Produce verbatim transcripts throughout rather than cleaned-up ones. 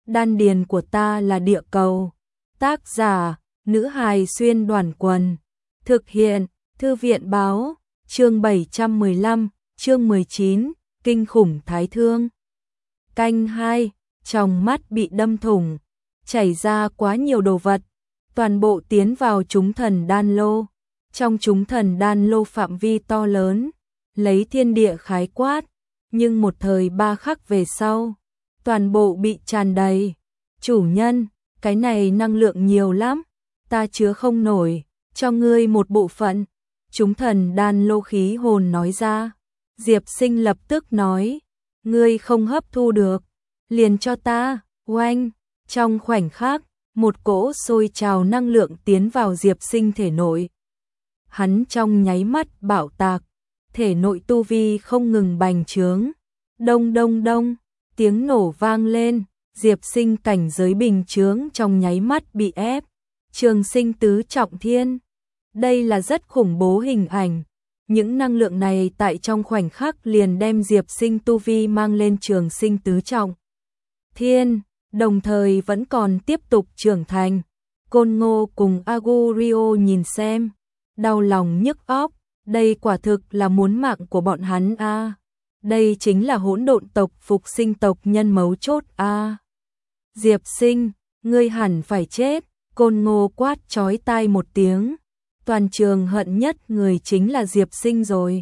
đan điền của ta là địa cầu. Tác giả, nữ hài xuyên đoàn quần. Thực hiện, thư viện báo, chương bảy trăm mười lăm, chương mười chín, kinh khủng thái thương. Canh hai, trong mắt bị đâm thủng, chảy ra quá nhiều đồ vật, toàn bộ tiến vào chúng thần đan lô. Trong chúng thần đan lô phạm vi to lớn, lấy thiên địa khái quát, nhưng một thời ba khắc về sau, toàn bộ bị tràn đầy. Chủ nhân, cái này năng lượng nhiều lắm, ta chứa không nổi, cho ngươi một bộ phận. Chúng thần đan lô khí hồn nói ra. Diệp Sinh lập tức nói, ngươi không hấp thu được, liền cho ta. Oanh, trong khoảnh khắc, một cỗ sôi trào năng lượng tiến vào Diệp Sinh thể nội. Hắn trong nháy mắt bạo tạc, thể nội tu vi không ngừng bành trướng. Đông đông đông, tiếng nổ vang lên, Diệp Sinh cảnh giới bình trướng trong nháy mắt bị ép. Trường sinh tứ trọng thiên. Đây là rất khủng bố hình ảnh. Những năng lượng này tại trong khoảnh khắc liền đem Diệp Sinh tu vi mang lên trường sinh tứ trọng thiên, đồng thời vẫn còn tiếp tục trưởng thành. Côn Ngô cùng Agurio nhìn xem, đau lòng nhức óc, đây quả thực là muốn mạng của bọn hắn a. À. Đây chính là hỗn độn tộc phục sinh tộc nhân mấu chốt a. À. Diệp Sinh, ngươi hẳn phải chết. Côn Ngô quát chói tai một tiếng. Toàn trường hận nhất người chính là Diệp Sinh rồi.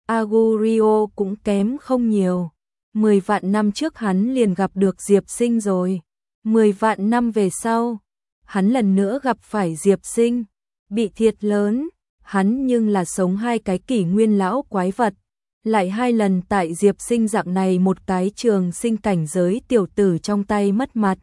Agurio cũng kém không nhiều. Mười vạn năm trước hắn liền gặp được Diệp Sinh rồi. Mười vạn năm về sau, hắn lần nữa gặp phải Diệp Sinh. Bị thiệt lớn, hắn nhưng là sống hai cái kỷ nguyên lão quái vật. Lại hai lần tại Diệp Sinh dạng này một cái trường sinh cảnh giới tiểu tử trong tay mất mặt.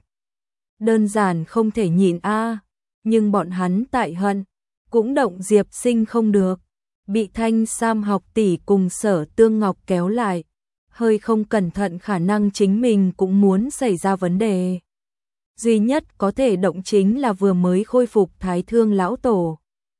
Đơn giản không thể nhịn a. À. Nhưng bọn hắn tại hận, cũng động Diệp Sinh không được. Bị Thanh Sam học tỷ cùng Sở Tương Ngọc kéo lại. Hơi không cẩn thận khả năng chính mình cũng muốn xảy ra vấn đề. Duy nhất có thể động chính là vừa mới khôi phục Thái Thương lão tổ.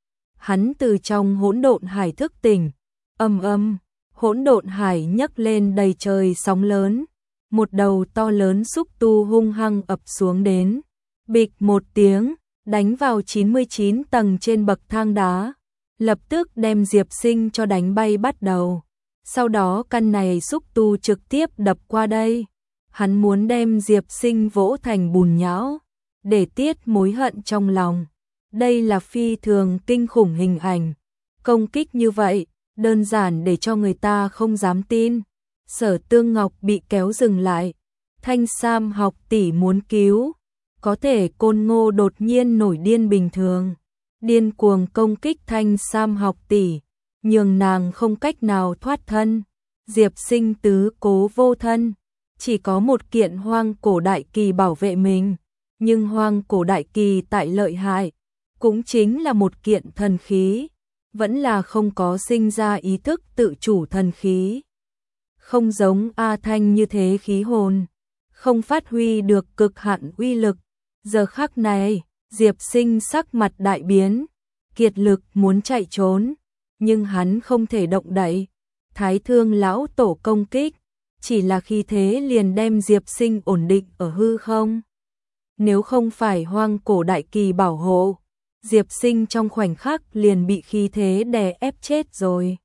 Hắn từ trong hỗn độn hải thức tỉnh, âm âm, hỗn độn hải nhấc lên đầy trời sóng lớn. Một đầu to lớn xúc tu hung hăng ập xuống đến, bịch một tiếng, đánh vào chín mươi chín tầng trên bậc thang đá, lập tức đem Diệp Sinh cho đánh bay bắt đầu. Sau đó căn này xúc tu trực tiếp đập qua đây, hắn muốn đem Diệp Sinh vỗ thành bùn nhão, để tiết mối hận trong lòng. Đây là phi thường kinh khủng hình ảnh, công kích như vậy, đơn giản để cho người ta không dám tin. Sở Tương Ngọc bị kéo dừng lại, Thanh Sam học tỷ muốn cứu, có thể Côn Ngô đột nhiên nổi điên bình thường, điên cuồng công kích Thanh Sam học tỷ, nhường nàng không cách nào thoát thân. Diệp Sinh tứ cố vô thân, chỉ có một kiện hoang cổ đại kỳ bảo vệ mình, nhưng hoang cổ đại kỳ tại lợi hại, cũng chính là một kiện thần khí, vẫn là không có sinh ra ý thức tự chủ thần khí. Không giống A Thanh như thế khí hồn, không phát huy được cực hạn uy lực. Giờ khắc này, Diệp Sinh sắc mặt đại biến, kiệt lực muốn chạy trốn, nhưng hắn không thể động đậy. Thái Thương lão tổ công kích, chỉ là khi thế liền đem Diệp Sinh ổn định ở hư không. Nếu không phải hoang cổ đại kỳ bảo hộ, Diệp Sinh trong khoảnh khắc liền bị khí thế đè ép chết rồi.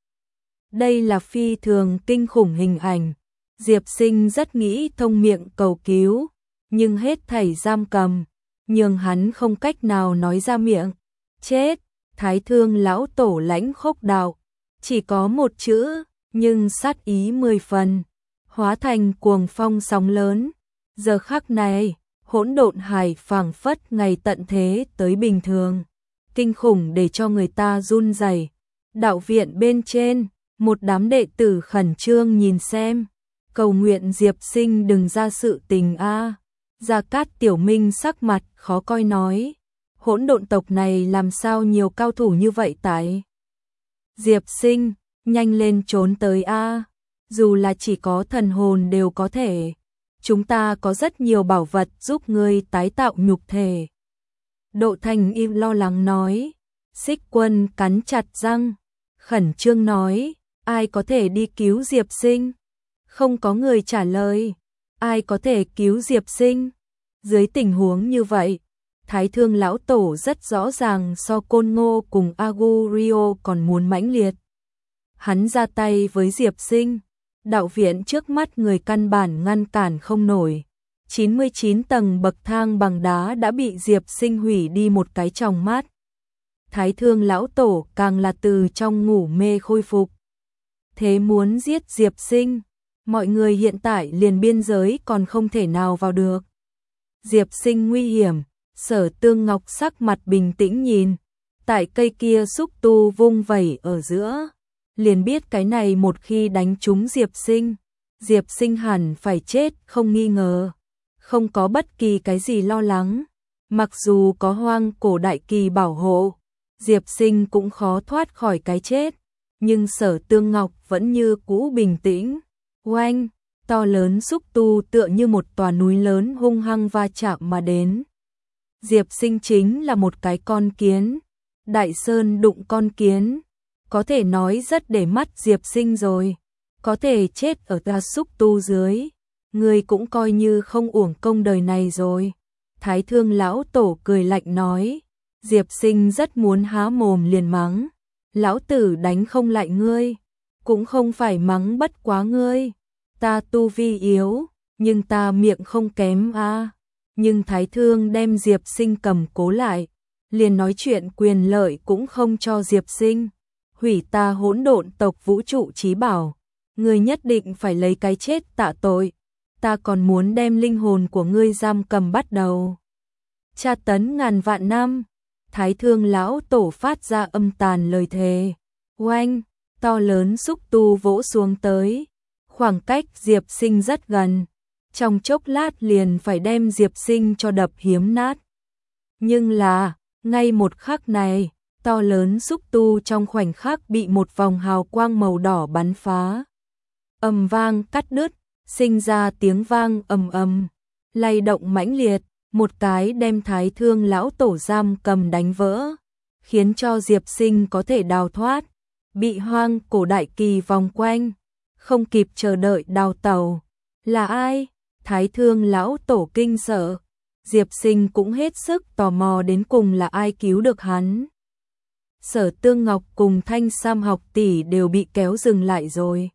Đây là phi thường kinh khủng hình ảnh. Diệp Sinh rất nghĩ thông miệng cầu cứu, nhưng hết thảy giam cầm, nhưng hắn không cách nào nói ra miệng. Chết. Thái Thương lão tổ lãnh khốc đạo, chỉ có một chữ, nhưng sát ý mười phần, hóa thành cuồng phong sóng lớn. Giờ khắc này, hỗn độn hải phảng phất ngày tận thế tới bình thường, kinh khủng để cho người ta run rẩy. Đạo viện bên trên, một đám đệ tử khẩn trương nhìn xem, cầu nguyện Diệp Sinh đừng ra sự tình a. Gia Cát Tiểu Minh sắc mặt khó coi nói, hỗn độn tộc này làm sao nhiều cao thủ như vậy tại? Diệp Sinh, nhanh lên trốn tới a, dù là chỉ có thần hồn đều có thể. Chúng ta có rất nhiều bảo vật giúp ngươi tái tạo nhục thể. Độ Thành im lo lắng nói. Xích Quân cắn chặt răng, khẩn trương nói, ai có thể đi cứu Diệp Sinh? Không có người trả lời. Ai có thể cứu Diệp Sinh? Dưới tình huống như vậy, Thái Thương lão tổ rất rõ ràng so Côn Ngô cùng Agurio còn muốn mãnh liệt. Hắn ra tay với Diệp Sinh, đạo viện trước mắt người căn bản ngăn cản không nổi. chín mươi chín tầng bậc thang bằng đá đã bị Diệp Sinh hủy đi một cái tròng mắt. Thái Thương lão tổ càng là từ trong ngủ mê khôi phục. Thế muốn giết Diệp Sinh, mọi người hiện tại liền biên giới còn không thể nào vào được. Diệp Sinh nguy hiểm, Sở Tương Ngọc sắc mặt bình tĩnh nhìn, tại cây kia xúc tu vung vẩy ở giữa, liền biết cái này một khi đánh trúng Diệp Sinh, Diệp Sinh hẳn phải chết không nghi ngờ, không có bất kỳ cái gì lo lắng. Mặc dù có hoang cổ đại kỳ bảo hộ, Diệp Sinh cũng khó thoát khỏi cái chết, nhưng Sở Tương Ngọc vẫn như cũ bình tĩnh. Oanh, to lớn xúc tu tựa như một tòa núi lớn hung hăng va chạm mà đến. Diệp Sinh chính là một cái con kiến, Đại Sơn đụng con kiến, có thể nói rất để mắt Diệp Sinh rồi, có thể chết ở ta xúc tu dưới, người cũng coi như không uổng công đời này rồi. Thái Thương lão tổ cười lạnh nói, Diệp Sinh rất muốn há mồm liền mắng, lão tử đánh không lại ngươi, cũng không phải mắng bất quá ngươi, ta tu vi yếu, nhưng ta miệng không kém a. À. Nhưng Thái Thương đem Diệp Sinh cầm cố lại, liền nói chuyện quyền lợi cũng không cho Diệp Sinh, hủy ta hỗn độn tộc vũ trụ chí bảo, ngươi nhất định phải lấy cái chết tạ tội, ta còn muốn đem linh hồn của ngươi giam cầm bắt đầu tra tấn ngàn vạn năm. Thái Thương lão tổ phát ra âm tàn lời thề. Oanh, to lớn xúc tu vỗ xuống tới, khoảng cách Diệp Sinh rất gần, trong chốc lát liền phải đem Diệp Sinh cho đập hiếm nát. Nhưng là, ngay một khắc này, to lớn xúc tu trong khoảnh khắc bị một vòng hào quang màu đỏ bắn phá. Ầm vang cắt đứt, sinh ra tiếng vang ầm ầm, lay động mãnh liệt, một cái đem Thái Thương lão tổ giam cầm đánh vỡ, khiến cho Diệp Sinh có thể đào thoát, bị hoang cổ đại kỳ vòng quanh, không kịp chờ đợi đào tẩu. Là ai? Thái Thương lão tổ kinh sợ, Diệp Sinh cũng hết sức tò mò đến cùng là ai cứu được hắn. Sở Tương Ngọc cùng Thanh Sam học tỷ đều bị kéo dừng lại rồi.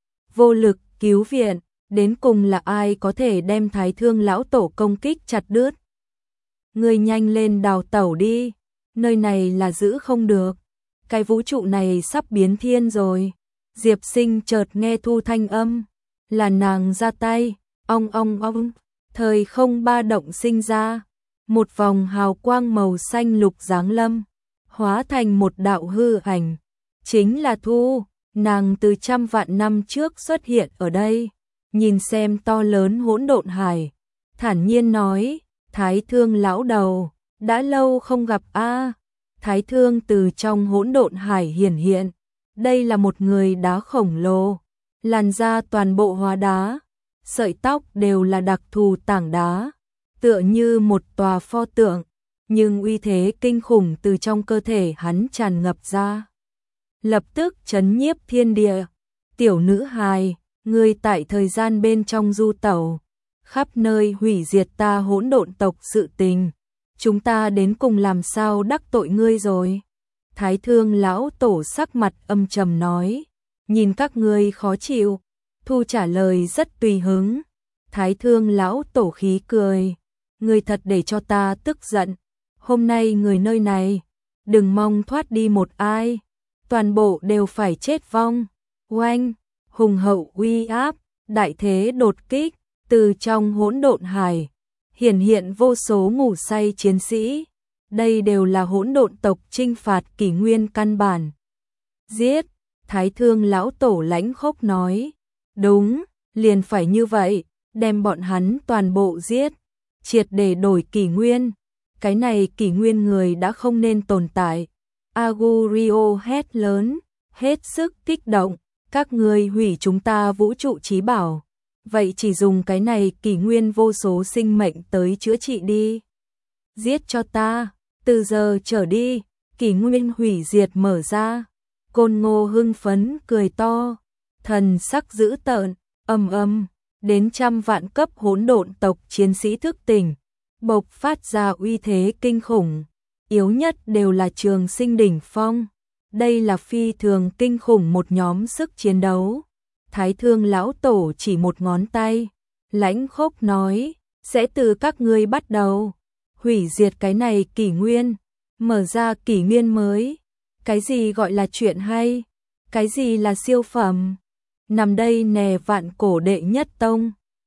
Vô lực cứu viện, đến cùng là ai có thể đem Thái Thương lão tổ công kích chặt đứt. Ngươi nhanh lên đào tẩu đi, nơi này là giữ không được, cái vũ trụ này sắp biến thiên rồi. Diệp Sinh chợt nghe thu thanh âm, là nàng ra tay, ong ong ong, thời không ba động sinh ra, một vòng hào quang màu xanh lục giáng lâm, hóa thành một đạo hư ảnh, chính là Thu, nàng từ trăm vạn năm trước xuất hiện ở đây, nhìn xem to lớn hỗn độn hải, thản nhiên nói, Thái Thương lão đầu, đã lâu không gặp a. Thái Thương từ trong hỗn độn hải hiển hiện, đây là một người đá khổng lồ, làn da toàn bộ hóa đá, sợi tóc đều là đặc thù tảng đá, tựa như một tòa pho tượng, nhưng uy thế kinh khủng từ trong cơ thể hắn tràn ngập ra, lập tức chấn nhiếp thiên địa. Tiểu nữ hài, ngươi tại thời gian bên trong du tẩu, khắp nơi hủy diệt ta hỗn độn tộc sự tình, chúng ta đến cùng làm sao đắc tội ngươi rồi? Thái Thương lão tổ sắc mặt âm trầm nói, nhìn các ngươi khó chịu. Thu trả lời rất tùy hứng. Thái Thương lão tổ khí cười, ngươi thật để cho ta tức giận, hôm nay người nơi này, đừng mong thoát đi một ai, toàn bộ đều phải chết vong. Oanh, hùng hậu uy áp, đại thế đột kích, từ trong hỗn độn hải, hiển hiện vô số ngủ say chiến sĩ, đây đều là hỗn độn tộc chinh phạt kỷ nguyên căn bản. Giết, Thái Thương lão tổ lãnh khốc nói, đúng, liền phải như vậy, đem bọn hắn toàn bộ giết, triệt để đổi kỷ nguyên, cái này kỷ nguyên người đã không nên tồn tại. Agurio hét lớn, hết sức kích động, các ngươi hủy chúng ta vũ trụ chí bảo, vậy chỉ dùng cái này kỷ nguyên vô số sinh mệnh tới chữa trị đi. Giết cho ta, từ giờ trở đi, kỷ nguyên hủy diệt mở ra. Côn Ngô hưng phấn cười to, thần sắc dữ tợn, ầm ầm, đến trăm vạn cấp hỗn độn tộc chiến sĩ thức tỉnh, bộc phát ra uy thế kinh khủng, yếu nhất đều là trường sinh đỉnh phong. Đây là phi thường kinh khủng một nhóm sức chiến đấu. Thái Thương lão tổ chỉ một ngón tay, lãnh khốc nói, sẽ từ các ngươi bắt đầu, hủy diệt cái này kỷ nguyên, mở ra kỷ nguyên mới. Cái gì gọi là chuyện hay? Cái gì là siêu phẩm? Nằm đây nè vạn cổ đệ nhất tông,